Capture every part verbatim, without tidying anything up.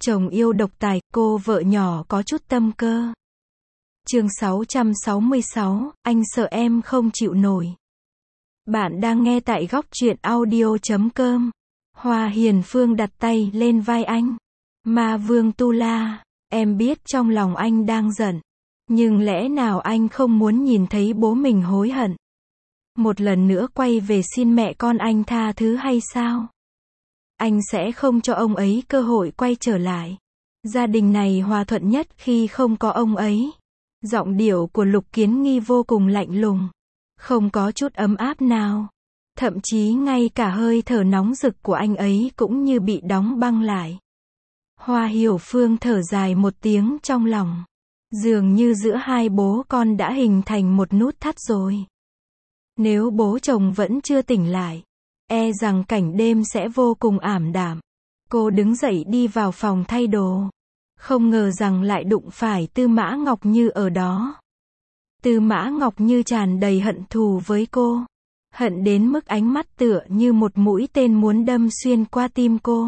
Chồng yêu độc tài, cô vợ nhỏ có chút tâm cơ. Chương sáu trăm sáu mươi sáu, anh sợ em không chịu nổi. Bạn đang nghe tại góc truyện audio chấm com. Hoa Hiền Phương đặt tay lên vai anh. Ma Vương Tu La, em biết trong lòng anh đang giận. Nhưng lẽ nào anh không muốn nhìn thấy bố mình hối hận? Một lần nữa quay về xin mẹ con anh tha thứ hay sao? Anh sẽ không cho ông ấy cơ hội quay trở lại. Gia đình này hòa thuận nhất khi không có ông ấy. Giọng điệu của Lục Kiến Nghi vô cùng lạnh lùng. Không có chút ấm áp nào. Thậm chí ngay cả hơi thở nóng rực của anh ấy cũng như bị đóng băng lại. Hoa Hiểu Phương thở dài một tiếng trong lòng. Dường như giữa hai bố con đã hình thành một nút thắt rồi. Nếu bố chồng vẫn chưa tỉnh lại, e rằng cảnh đêm sẽ vô cùng ảm đạm. Cô đứng dậy đi vào phòng thay đồ. Không ngờ rằng lại đụng phải Tư Mã Ngọc Như ở đó. Tư Mã Ngọc Như tràn đầy hận thù với cô. Hận đến mức ánh mắt tựa như một mũi tên muốn đâm xuyên qua tim cô.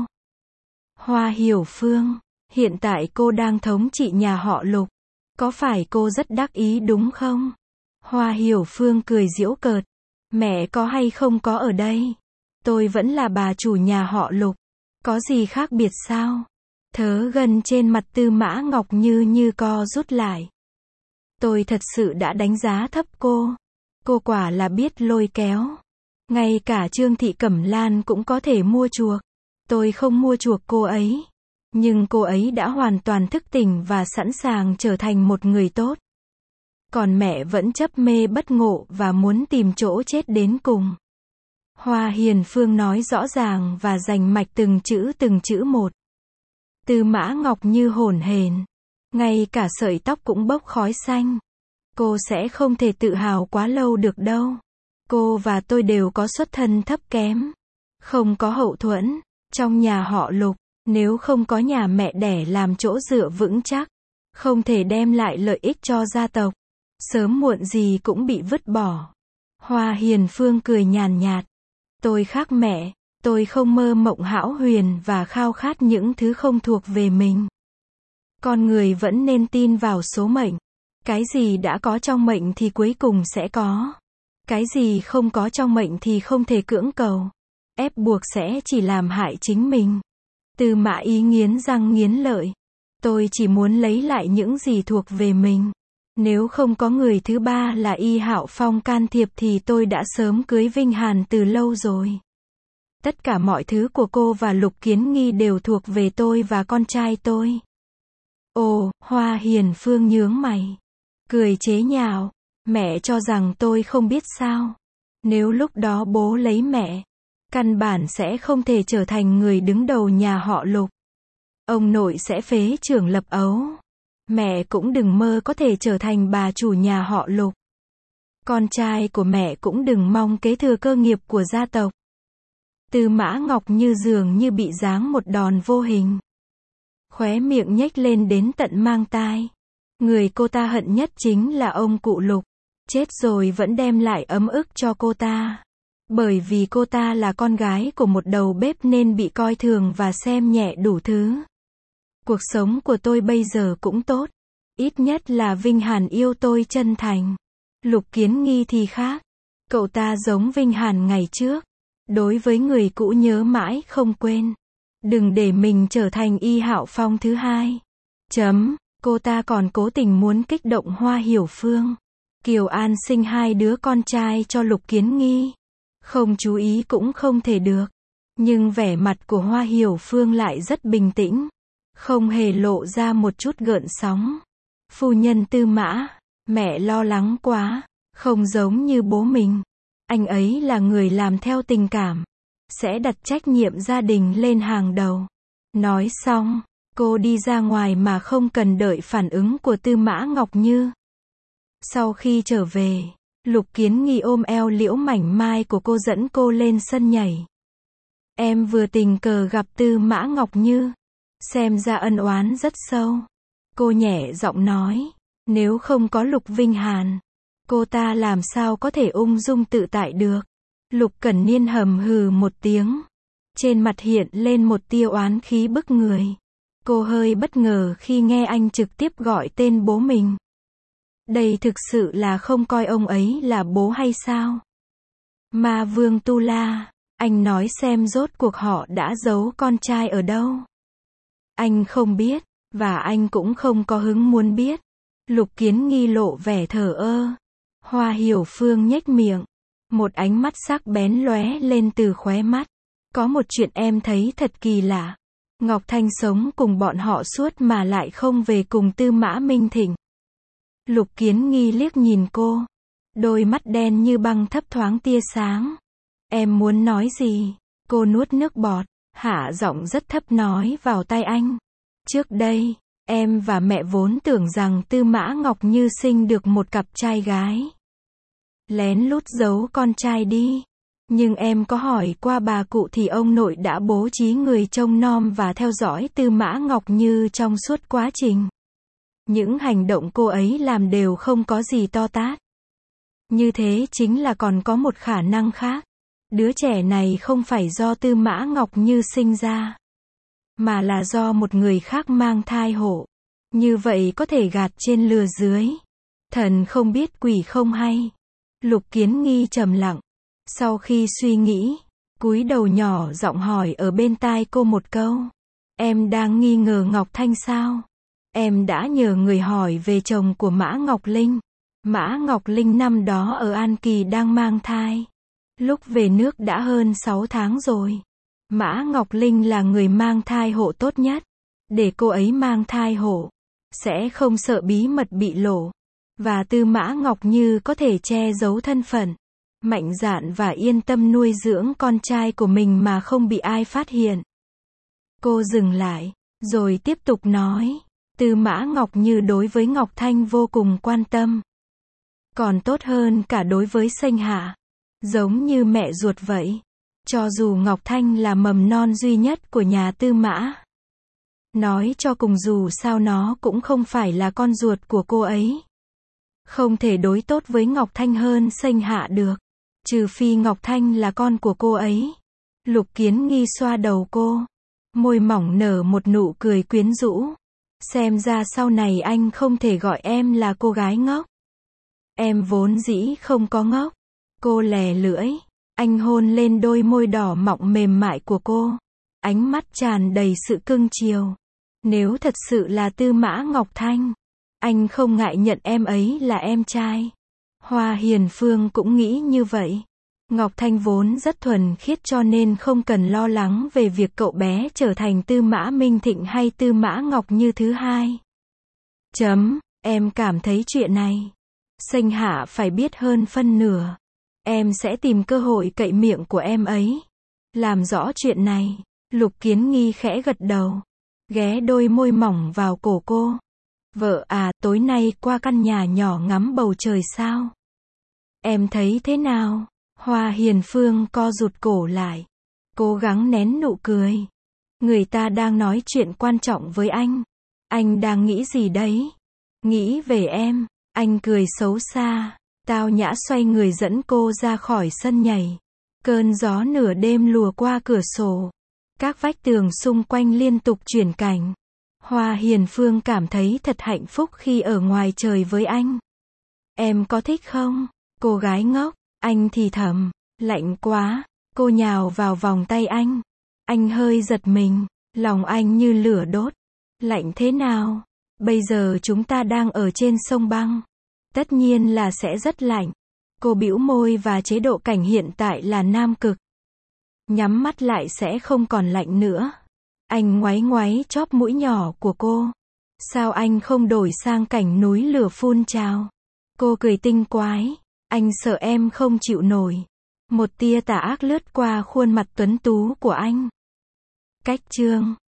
Hoa Hiểu Phương, hiện tại cô đang thống trị nhà họ Lục. Có phải cô rất đắc ý đúng không? Hoa Hiểu Phương cười giễu cợt. Mẹ có hay không có ở đây? Tôi vẫn là bà chủ nhà họ Lục. Có gì khác biệt sao? Thớ gân trên mặt Tư Mã Ngọc Như như co rút lại. Tôi thật sự đã đánh giá thấp cô. Cô quả là biết lôi kéo. Ngay cả Trương Thị Cẩm Lan cũng có thể mua chuộc. Tôi không mua chuộc cô ấy. Nhưng cô ấy đã hoàn toàn thức tỉnh và sẵn sàng trở thành một người tốt. Còn mẹ vẫn chấp mê bất ngộ và muốn tìm chỗ chết đến cùng. Hoa Hiền Phương nói rõ ràng và rành mạch từng chữ từng chữ một. Tư Mã Ngọc Như hổn hển. Ngay cả sợi tóc cũng bốc khói xanh. Cô sẽ không thể tự hào quá lâu được đâu. Cô và tôi đều có xuất thân thấp kém. Không có hậu thuẫn. Trong nhà họ Lục, nếu không có nhà mẹ đẻ làm chỗ dựa vững chắc, không thể đem lại lợi ích cho gia tộc. Sớm muộn gì cũng bị vứt bỏ. Hoa Hiền Phương cười nhàn nhạt. Tôi khác mẹ. Tôi không mơ mộng hão huyền và khao khát những thứ không thuộc về mình. Con người vẫn nên tin vào số mệnh. Cái gì đã có trong mệnh thì cuối cùng sẽ có. Cái gì không có trong mệnh thì không thể cưỡng cầu. Ép buộc sẽ chỉ làm hại chính mình. Tư Mã Ý nghiến răng nghiến lợi. Tôi chỉ muốn lấy lại những gì thuộc về mình. Nếu không có người thứ ba là Y Hạo Phong can thiệp thì tôi đã sớm cưới Vinh Hàn từ lâu rồi. Tất cả mọi thứ của cô và Lục Kiến Nghi đều thuộc về tôi và con trai tôi. Ồ, Hoa Hiền Phương nhướng mày. Cười chế nhạo. Mẹ cho rằng tôi không biết sao. Nếu lúc đó bố lấy mẹ, căn bản sẽ không thể trở thành người đứng đầu nhà họ Lục. Ông nội sẽ phế trưởng lập ấu. Mẹ cũng đừng mơ có thể trở thành bà chủ nhà họ Lục. Con trai của mẹ cũng đừng mong kế thừa cơ nghiệp của gia tộc. Tư Mã Ngọc Như dường như bị giáng một đòn vô hình. Khóe miệng nhếch lên đến tận mang tai. Người cô ta hận nhất chính là ông cụ Lục. Chết rồi vẫn đem lại ấm ức cho cô ta. Bởi vì cô ta là con gái của một đầu bếp nên bị coi thường và xem nhẹ đủ thứ. Cuộc sống của tôi bây giờ cũng tốt. Ít nhất là Vinh Hàn yêu tôi chân thành. Lục Kiến Nghi thì khác. Cậu ta giống Vinh Hàn ngày trước. Đối với người cũ nhớ mãi không quên. Đừng để mình trở thành Y Hạo Phong thứ hai. Chấm. Cô ta còn cố tình muốn kích động Hoa Hiểu Phương. Kiều An sinh hai đứa con trai cho Lục Kiến Nghi. Không chú ý cũng không thể được. Nhưng vẻ mặt của Hoa Hiểu Phương lại rất bình tĩnh. Không hề lộ ra một chút gợn sóng. Phu nhân Tư Mã, mẹ lo lắng quá. Không giống như bố mình. Anh ấy là người làm theo tình cảm. Sẽ đặt trách nhiệm gia đình lên hàng đầu. Nói xong, cô đi ra ngoài mà không cần đợi phản ứng của Tư Mã Ngọc Như. Sau khi trở về, Lục Kiến Nghi ôm eo liễu mảnh mai của cô dẫn cô lên sân nhảy. Em vừa tình cờ gặp Tư Mã Ngọc Như. Xem ra ân oán rất sâu. Cô nhẹ giọng nói. Nếu không có Lục Vinh Hàn, cô ta làm sao có thể ung dung tự tại được. Lục Cẩn Niên hầm hừ một tiếng. Trên mặt hiện lên một tia oán khí bức người. Cô hơi bất ngờ khi nghe anh trực tiếp gọi tên bố mình. Đây thực sự là không coi ông ấy là bố hay sao? Ma Vương Tu La, anh nói xem rốt cuộc họ đã giấu con trai ở đâu? Anh không biết, và anh cũng không có hứng muốn biết. Lục Kiến Nghi lộ vẻ thờ ơ. Hoa Hiểu Phương nhếch miệng. Một ánh mắt sắc bén lóe lên từ khóe mắt. Có một chuyện em thấy thật kỳ lạ. Ngọc Thanh sống cùng bọn họ suốt mà lại không về cùng Tư Mã Minh Thịnh. Lục Kiến Nghi liếc nhìn cô. Đôi mắt đen như băng thấp thoáng tia sáng. Em muốn nói gì? Cô nuốt nước bọt, hạ giọng rất thấp nói vào tai anh. Trước đây, em và mẹ vốn tưởng rằng Tư Mã Ngọc Như sinh được một cặp trai gái. Lén lút giấu con trai đi. Nhưng em có hỏi qua bà cụ thì ông nội đã bố trí người trông nom và theo dõi Tư Mã Ngọc Như trong suốt quá trình. Những hành động cô ấy làm đều không có gì to tát. Như thế chính là còn có một khả năng khác. Đứa trẻ này không phải do Tư Mã Ngọc Như sinh ra, mà là do một người khác mang thai hộ. Như vậy có thể gạt trên lừa dưới. Thần không biết quỷ không hay. Lục Kiến Nghi trầm lặng. Sau khi suy nghĩ, cúi đầu nhỏ giọng hỏi ở bên tai cô một câu. Em đang nghi ngờ Ngọc Thanh sao? Em đã nhờ người hỏi về chồng của Mã Ngọc Linh. Mã Ngọc Linh năm đó ở An Kỳ đang mang thai. Lúc về nước đã hơn sáu tháng rồi. Mã Ngọc Linh là người mang thai hộ tốt nhất. Để cô ấy mang thai hộ, sẽ không sợ bí mật bị lộ. Và Tư Mã Ngọc Như có thể che giấu thân phận, mạnh dạn và yên tâm nuôi dưỡng con trai của mình mà không bị ai phát hiện. Cô dừng lại, rồi tiếp tục nói. Tư Mã Ngọc Như đối với Ngọc Thanh vô cùng quan tâm. Còn tốt hơn cả đối với Sênh Hạ. Giống như mẹ ruột vậy. Cho dù Ngọc Thanh là mầm non duy nhất của nhà Tư Mã. Nói cho cùng dù sao nó cũng không phải là con ruột của cô ấy. Không thể đối tốt với Ngọc Thanh hơn Sênh Hạ được. Trừ phi Ngọc Thanh là con của cô ấy. Lục Kiến Nghi xoa đầu cô. Môi mỏng nở một nụ cười quyến rũ. Xem ra sau này anh không thể gọi em là cô gái ngốc. Em vốn dĩ không có ngốc. Cô lè lưỡi. Anh hôn lên đôi môi đỏ mọng mềm mại của cô. Ánh mắt tràn đầy sự cưng chiều. Nếu thật sự là Tư Mã Ngọc Thanh, anh không ngại nhận em ấy là em trai. Hoa Hiền Phương cũng nghĩ như vậy. Ngọc Thanh vốn rất thuần khiết cho nên không cần lo lắng về việc cậu bé trở thành Tư Mã Minh Thịnh hay Tư Mã Ngọc Như thứ hai. Chấm, em cảm thấy chuyện này, Sênh Hạ phải biết hơn phân nửa. Em sẽ tìm cơ hội cậy miệng của em ấy. Làm rõ chuyện này. Lục Kiến Nghi khẽ gật đầu. Ghé đôi môi mỏng vào cổ cô. Vợ à, tối nay qua căn nhà nhỏ ngắm bầu trời sao? Em thấy thế nào? Hoa Hiền Phương co rụt cổ lại. Cố gắng nén nụ cười. Người ta đang nói chuyện quan trọng với anh. Anh đang nghĩ gì đấy? Nghĩ về em. Anh cười xấu xa. Tao nhã xoay người dẫn cô ra khỏi sân nhảy. Cơn gió nửa đêm lùa qua cửa sổ. Các vách tường xung quanh liên tục chuyển cảnh. Hoa Hiền Phương cảm thấy thật hạnh phúc khi ở ngoài trời với anh. Em có thích không? Cô gái ngốc. Anh thì thầm. Lạnh quá. Cô nhào vào vòng tay anh. Anh hơi giật mình. Lòng anh như lửa đốt. Lạnh thế nào? Bây giờ chúng ta đang ở trên sông băng. Tất nhiên là sẽ rất lạnh. Cô bĩu môi và chế độ cảnh hiện tại là nam cực. Nhắm mắt lại sẽ không còn lạnh nữa. Anh ngoáy ngoáy chóp mũi nhỏ của cô. Sao anh không đổi sang cảnh núi lửa phun trào? Cô cười tinh quái. Anh sợ em không chịu nổi. Một tia tà ác lướt qua khuôn mặt tuấn tú của anh. Cách chương